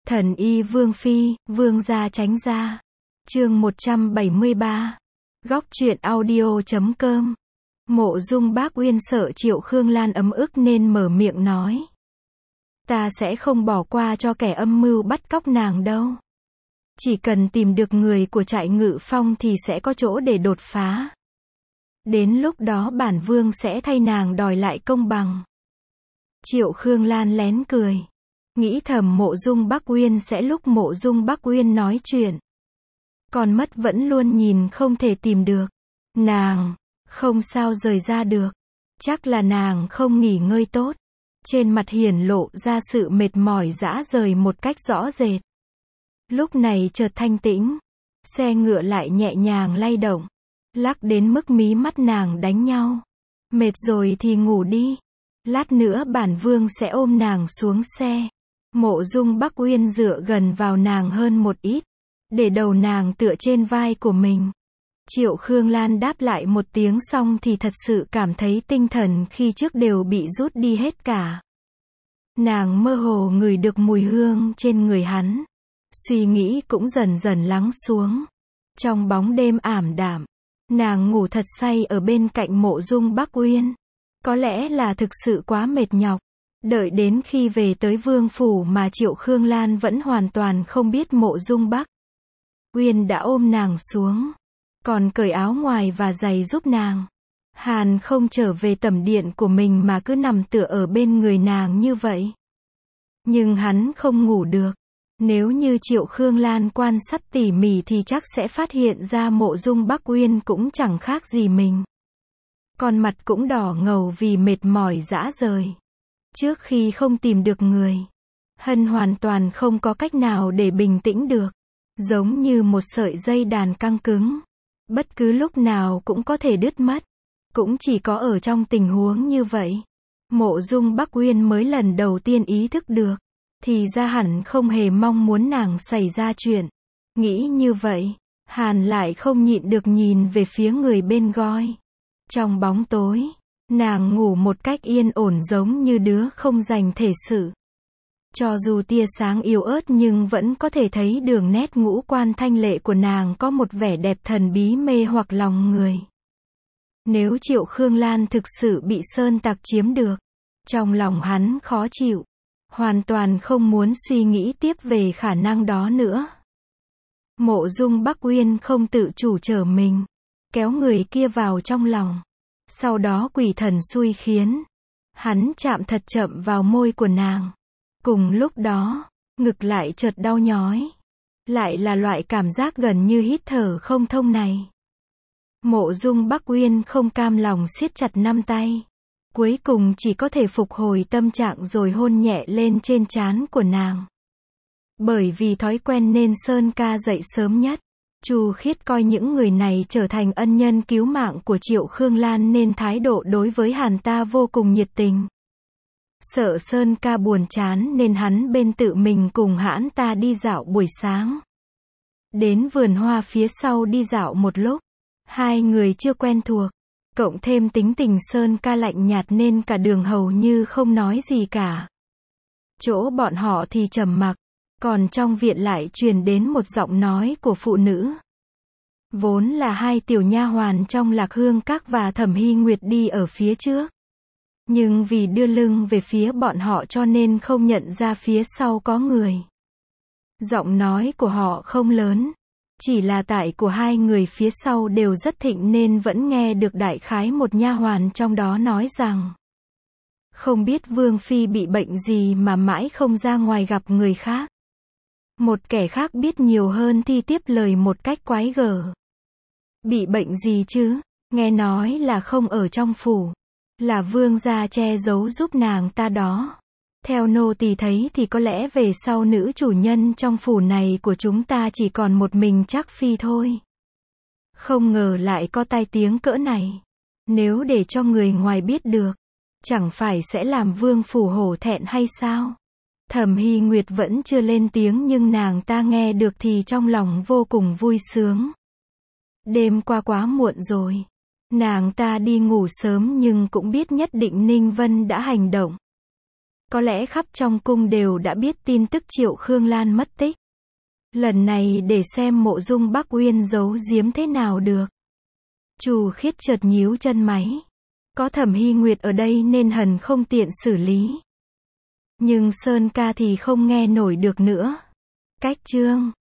Thần y Vương Phi, Vương gia tránh ra. Chương 173. Góc truyện audio.com. Mộ Dung Bác Uyên sợ Triệu Khương Lan ấm ức nên mở miệng nói. Ta sẽ không bỏ qua cho kẻ âm mưu bắt cóc nàng đâu. Chỉ cần tìm được người của trại Ngự Phong thì sẽ có chỗ để đột phá. Đến lúc đó bản vương sẽ thay nàng đòi lại công bằng. Triệu Khương Lan lén cười. Nghĩ thầm Mộ Dung Bác Uyên sẽ lúc Mộ Dung Bác Uyên nói chuyện. Còn mất vẫn luôn nhìn không thể tìm được. Nàng, không sao rời ra được. Chắc là nàng không nghỉ ngơi tốt. Trên mặt hiển lộ ra sự mệt mỏi rã rời một cách rõ rệt. Lúc này chợt thanh tĩnh. Xe ngựa lại nhẹ nhàng lay động. Lắc đến mức mí mắt nàng đánh nhau. Mệt rồi thì ngủ đi. Lát nữa bản vương sẽ ôm nàng xuống xe. Mộ Dung Bác Uyên dựa gần vào nàng hơn một ít. Để đầu nàng tựa trên vai của mình. Triệu Khương Lan đáp lại một tiếng xong thì thật sự cảm thấy tinh thần khi trước đều bị rút đi hết cả. Nàng mơ hồ ngửi được mùi hương trên người hắn. Suy nghĩ cũng dần dần lắng xuống. Trong bóng đêm ảm đạm, nàng ngủ thật say ở bên cạnh Mộ Dung Bác Uyên. Có lẽ là thực sự quá mệt nhọc. Đợi đến khi về tới vương phủ mà Triệu Khương Lan vẫn hoàn toàn không biết Mộ Dung Bác Uyên đã ôm nàng xuống. Còn cởi áo ngoài và giày giúp nàng. Hàn không trở về tẩm điện của mình mà cứ nằm tựa ở bên người nàng như vậy. Nhưng hắn không ngủ được. Nếu như Triệu Khương Lan quan sát tỉ mỉ thì chắc sẽ phát hiện ra Mộ Dung Bác Uyên cũng chẳng khác gì mình. Con mặt cũng đỏ ngầu vì mệt mỏi rã rời. Trước khi không tìm được người, Hân hoàn toàn không có cách nào để bình tĩnh được. Giống như một sợi dây đàn căng cứng. Bất cứ lúc nào cũng có thể đứt mất. Cũng chỉ có ở trong tình huống như vậy, Mộ Dung Bác Uyên mới lần đầu tiên ý thức được. Thì ra hẳn không hề mong muốn nàng xảy ra chuyện. Nghĩ như vậy, Hàn lại không nhịn được nhìn về phía người bên goi. Trong bóng tối, nàng ngủ một cách yên ổn giống như đứa không dành thể sự. Cho dù tia sáng yếu ớt nhưng vẫn có thể thấy đường nét ngũ quan thanh lệ của nàng có một vẻ đẹp thần bí mê hoặc lòng người. Nếu Triệu Khương Lan thực sự bị sơn tặc chiếm được, trong lòng hắn khó chịu. Hoàn toàn không muốn suy nghĩ tiếp về khả năng đó nữa. Mộ Dung Bác Uyên không tự chủ trở mình. Kéo người kia vào trong lòng. Sau đó quỷ thần xui khiến. Hắn chạm thật chậm vào môi của nàng. Cùng lúc đó, ngực lại chợt đau nhói. Lại là loại cảm giác gần như hít thở không thông này. Mộ Dung Bác Uyên không cam lòng siết chặt nắm tay. Cuối cùng chỉ có thể phục hồi tâm trạng rồi hôn nhẹ lên trên trán của nàng. Bởi vì thói quen nên Sơn ca dậy sớm nhất. Chu Khiết coi những người này trở thành ân nhân cứu mạng của Triệu Khương Lan nên thái độ đối với Hàn ta vô cùng nhiệt tình. Sợ Sơn ca buồn chán nên hắn bên tự mình cùng hãn ta đi dạo buổi sáng. Đến vườn hoa phía sau đi dạo một lúc. Hai người chưa quen thuộc. Cộng thêm tính tình Sơn ca lạnh nhạt nên cả đường hầu như không nói gì cả. Chỗ bọn họ thì trầm mặc. Còn trong viện lại truyền đến một giọng nói của phụ nữ. Vốn là hai tiểu nha hoàn trong Lạc Hương Các và Thẩm Hy Nguyệt đi ở phía trước. Nhưng vì đưa lưng về phía bọn họ cho nên không nhận ra phía sau có người. Giọng nói của họ không lớn. Chỉ là tại của hai người phía sau đều rất thịnh nên vẫn nghe được đại khái một nha hoàn trong đó nói rằng. Không biết Vương Phi bị bệnh gì mà mãi không ra ngoài gặp người khác. Một kẻ khác biết nhiều hơn thì tiếp lời một cách quái gở. Bị bệnh gì chứ? Nghe nói là không ở trong phủ. Là vương gia che giấu giúp nàng ta đó. Theo nô tỳ thấy thì có lẽ về sau nữ chủ nhân trong phủ này của chúng ta chỉ còn một mình Trác Phi thôi. Không ngờ lại có tai tiếng cỡ này. Nếu để cho người ngoài biết được, chẳng phải sẽ làm vương phủ hổ thẹn hay sao? Thẩm Hy Nguyệt vẫn chưa lên tiếng nhưng nàng ta nghe được thì trong lòng vô cùng vui sướng. Đêm qua quá muộn rồi. Nàng ta đi ngủ sớm nhưng cũng biết nhất định Ninh Vân đã hành động. Có lẽ khắp trong cung đều đã biết tin tức Triệu Khương Lan mất tích. Lần này để xem Mộ Dung Bắc Uyên giấu giếm thế nào được. Chu Khiết chợt nhíu chân máy. Có Thẩm Hy Nguyệt ở đây nên hần không tiện xử lý. Nhưng Sơn ca thì không nghe nổi được nữa. Cách chương